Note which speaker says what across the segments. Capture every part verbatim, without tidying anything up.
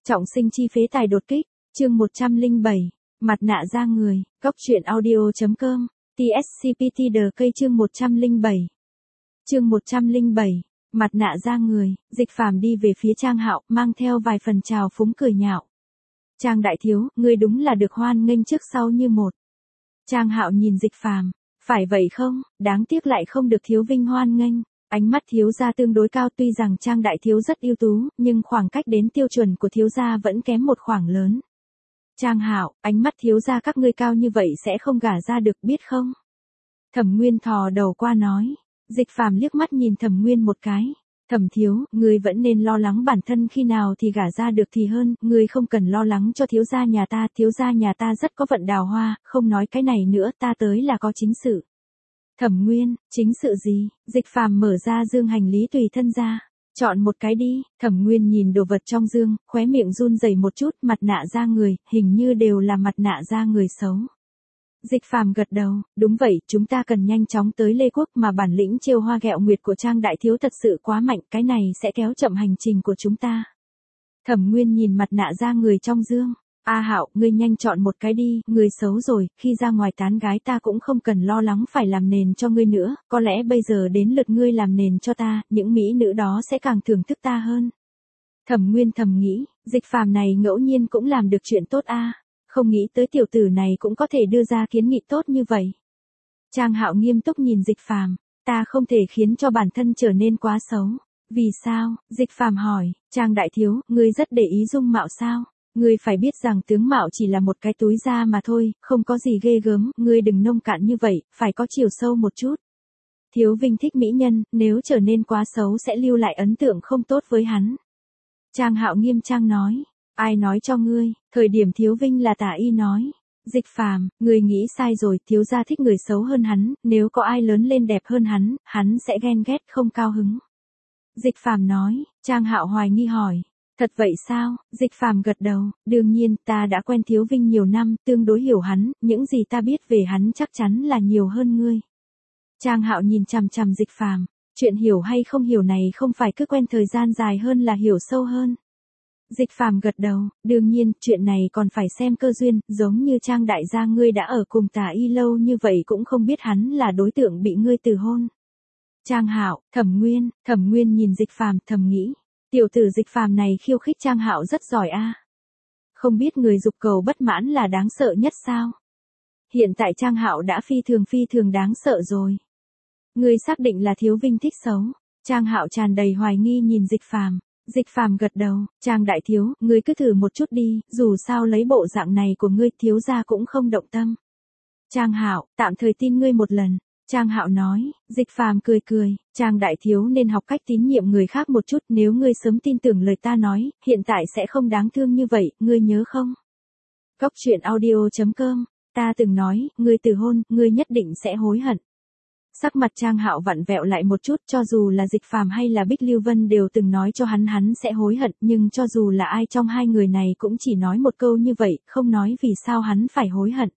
Speaker 1: Trọng sinh chi phế tài đột kích, chương một trăm lẻ bảy, mặt nạ da người, góc truyện audio.com, tê ét xê pê tê đờ cây chương một trăm lẻ bảy. Chương một trăm lẻ bảy, mặt nạ da người, Dịch Phàm đi về phía Trang Hạo, mang theo vài phần trào phúng cười nhạo. Trang đại thiếu, ngươi đúng là được hoan nghênh trước sau như một. Trang Hạo nhìn Dịch Phàm, phải vậy không, đáng tiếc lại không được thiếu vinh hoan nghênh. Ánh mắt thiếu gia tương đối cao, tuy rằng Trang đại thiếu rất ưu tú, nhưng khoảng cách đến tiêu chuẩn của thiếu gia vẫn kém một khoảng lớn. Trang Hạo, ánh mắt thiếu gia các ngươi cao như vậy sẽ không gả ra được biết không? Thẩm Nguyên thò đầu qua nói. Dịch Phàm liếc mắt nhìn Thẩm Nguyên một cái. Thẩm thiếu, ngươi vẫn nên lo lắng bản thân khi nào thì gả ra được thì hơn, ngươi không cần lo lắng cho thiếu gia nhà ta, thiếu gia nhà ta rất có vận đào hoa, không nói cái này nữa, ta tới là có chính sự. Thẩm Nguyên, chính sự gì? Dịch Phàm mở ra dương hành lý tùy thân ra. Chọn một cái đi. Thẩm Nguyên nhìn đồ vật trong dương, khóe miệng run rẩy một chút, mặt nạ da người, hình như đều là mặt nạ da người xấu. Dịch Phàm gật đầu, đúng vậy, chúng ta cần nhanh chóng tới Lê Quốc, mà bản lĩnh trêu hoa ghẹo nguyệt của Trang đại thiếu thật sự quá mạnh, cái này sẽ kéo chậm hành trình của chúng ta. Thẩm Nguyên nhìn mặt nạ da người trong dương. A Hạo, ngươi nhanh chọn một cái đi, người xấu rồi, khi ra ngoài tán gái ta cũng không cần lo lắng phải làm nền cho ngươi nữa, có lẽ bây giờ đến lượt ngươi làm nền cho ta, những mỹ nữ đó sẽ càng thưởng thức ta hơn. Thẩm Nguyên thầm nghĩ, Dịch Phàm này ngẫu nhiên cũng làm được chuyện tốt a, không nghĩ tới tiểu tử này cũng có thể đưa ra kiến nghị tốt như vậy. Trang Hạo nghiêm túc nhìn Dịch Phàm, ta không thể khiến cho bản thân trở nên quá xấu. Vì sao? Dịch Phàm hỏi, Trang đại thiếu, ngươi rất để ý dung mạo sao? Ngươi phải biết rằng tướng mạo chỉ là một cái túi da mà thôi, không có gì ghê gớm, ngươi đừng nông cạn như vậy, phải có chiều sâu một chút. Thiếu Vinh thích mỹ nhân, nếu trở nên quá xấu sẽ lưu lại ấn tượng không tốt với hắn. Trang Hạo nghiêm trang nói, ai nói cho ngươi, thời điểm Thiếu Vinh là tả y nói. Dịch Phàm, ngươi nghĩ sai rồi, thiếu gia thích người xấu hơn hắn, nếu có ai lớn lên đẹp hơn hắn, hắn sẽ ghen ghét không cao hứng. Dịch Phàm nói. Trang Hạo hoài nghi hỏi. Thật vậy sao? Dịch Phàm gật đầu, đương nhiên, ta đã quen Thiếu Vinh nhiều năm, tương đối hiểu hắn, những gì ta biết về hắn chắc chắn là nhiều hơn ngươi. Trang Hạo nhìn chằm chằm Dịch Phàm, chuyện hiểu hay không hiểu này không phải cứ quen thời gian dài hơn là hiểu sâu hơn. Dịch Phàm gật đầu, đương nhiên, chuyện này còn phải xem cơ duyên, giống như Trang đại gia ngươi đã ở cùng tả y lâu như vậy cũng không biết hắn là đối tượng bị ngươi từ hôn. Trang Hạo, Thẩm Nguyên, Thẩm Nguyên nhìn Dịch Phàm thầm nghĩ. Tiểu tử Dịch Phàm này khiêu khích Trang Hạo rất giỏi a. Không biết người dục cầu bất mãn là đáng sợ nhất sao? Hiện tại Trang Hạo đã phi thường phi thường đáng sợ rồi. Ngươi xác định là Thiếu Vinh thích xấu? Trang Hạo tràn đầy hoài nghi nhìn Dịch Phàm. Dịch Phàm gật đầu, Trang đại thiếu, ngươi cứ thử một chút đi, dù sao lấy bộ dạng này của ngươi thiếu gia cũng không động tâm. Trang Hạo, tạm thời tin ngươi một lần. Trang Hạo nói. Dịch Phàm cười cười, Trang đại thiếu nên học cách tín nhiệm người khác một chút, nếu ngươi sớm tin tưởng lời ta nói, hiện tại sẽ không đáng thương như vậy, ngươi nhớ không? Góc truyện audio.com, ta từng nói, ngươi từ hôn, ngươi nhất định sẽ hối hận. Sắc mặt Trang Hạo vặn vẹo lại một chút, cho dù là Dịch Phàm hay là Bích Lưu Vân đều từng nói cho hắn hắn sẽ hối hận, nhưng cho dù là ai trong hai người này cũng chỉ nói một câu như vậy, không nói vì sao hắn phải hối hận.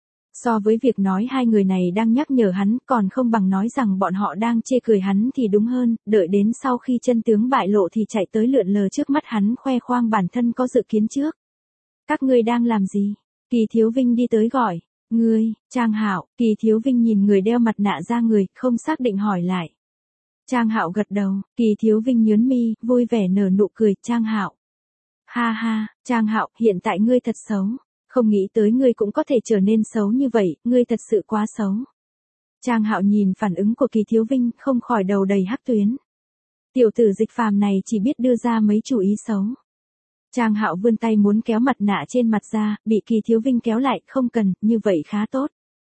Speaker 1: So với việc nói hai người này đang nhắc nhở hắn, còn không bằng nói rằng bọn họ đang chê cười hắn thì đúng hơn, đợi đến sau khi chân tướng bại lộ thì chạy tới lượn lờ trước mắt hắn khoe khoang bản thân có dự kiến trước. Các ngươi đang làm gì? Kỳ Thiếu Vinh đi tới gọi. Ngươi, Trang Hạo, Kỳ Thiếu Vinh nhìn người đeo mặt nạ da người, không xác định hỏi lại. Trang Hạo gật đầu, Kỳ Thiếu Vinh nhớn mi, vui vẻ nở nụ cười, Trang Hạo. Ha ha, Trang Hạo, hiện tại ngươi thật xấu. Không nghĩ tới ngươi cũng có thể trở nên xấu như vậy, ngươi thật sự quá xấu. Trang Hạo nhìn phản ứng của Kỳ Thiếu Vinh, không khỏi đầu đầy hắc tuyến. Tiểu tử Dịch Phàm này chỉ biết đưa ra mấy chủ ý xấu. Trang Hạo vươn tay muốn kéo mặt nạ trên mặt ra, bị Kỳ Thiếu Vinh kéo lại, không cần, như vậy khá tốt.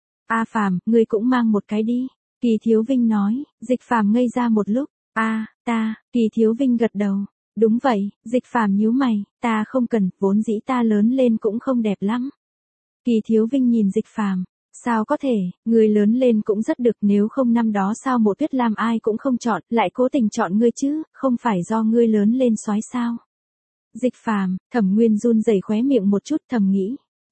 Speaker 1: A Phàm, ngươi cũng mang một cái đi. Kỳ Thiếu Vinh nói. Dịch Phàm ngây ra một lúc. A, ta, Kỳ Thiếu Vinh gật đầu. Đúng vậy, Dịch Phàm nhíu mày, ta không cần, vốn dĩ ta lớn lên cũng không đẹp lắm. Kỳ Thiếu Vinh nhìn Dịch Phàm, sao có thể, người lớn lên cũng rất được, nếu không năm đó sao Mộ Tuyết Lam ai cũng không chọn, lại cố tình chọn ngươi chứ, không phải do ngươi lớn lên soái sao? Dịch Phàm, Thẩm Nguyên run rẩy khóe miệng một chút thầm nghĩ,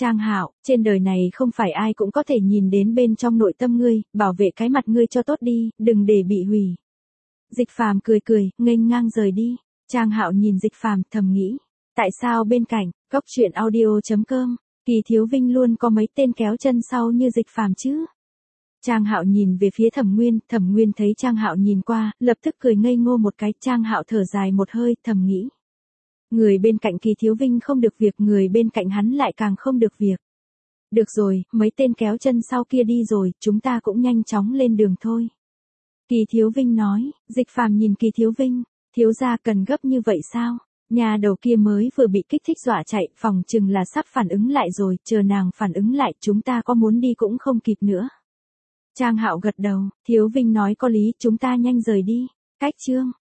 Speaker 1: Trang Hạo, trên đời này không phải ai cũng có thể nhìn đến bên trong nội tâm ngươi, bảo vệ cái mặt ngươi cho tốt đi, đừng để bị hủy. Dịch Phàm cười cười, nghênh ngang rời đi. Trang Hạo nhìn Dịch Phàm, thầm nghĩ, tại sao bên cạnh, góc truyện audio.com, Kỳ Thiếu Vinh luôn có mấy tên kéo chân sau như Dịch Phàm chứ? Trang Hạo nhìn về phía Thẩm Nguyên, Thẩm Nguyên thấy Trang Hạo nhìn qua, lập tức cười ngây ngô một cái. Trang Hạo thở dài một hơi, thầm nghĩ, người bên cạnh Kỳ Thiếu Vinh không được việc, người bên cạnh hắn lại càng không được việc. Được rồi, mấy tên kéo chân sau kia đi rồi, chúng ta cũng nhanh chóng lên đường thôi. Kỳ Thiếu Vinh nói. Dịch Phàm nhìn Kỳ Thiếu Vinh, thiếu gia cần gấp như vậy sao? Nhà đầu kia mới vừa bị kích thích dọa chạy, phòng chừng là sắp phản ứng lại rồi, chờ nàng phản ứng lại chúng ta có muốn đi cũng không kịp nữa. Trang Hạo gật đầu, Thiếu Vinh nói có lý, chúng ta nhanh rời đi. Cách chương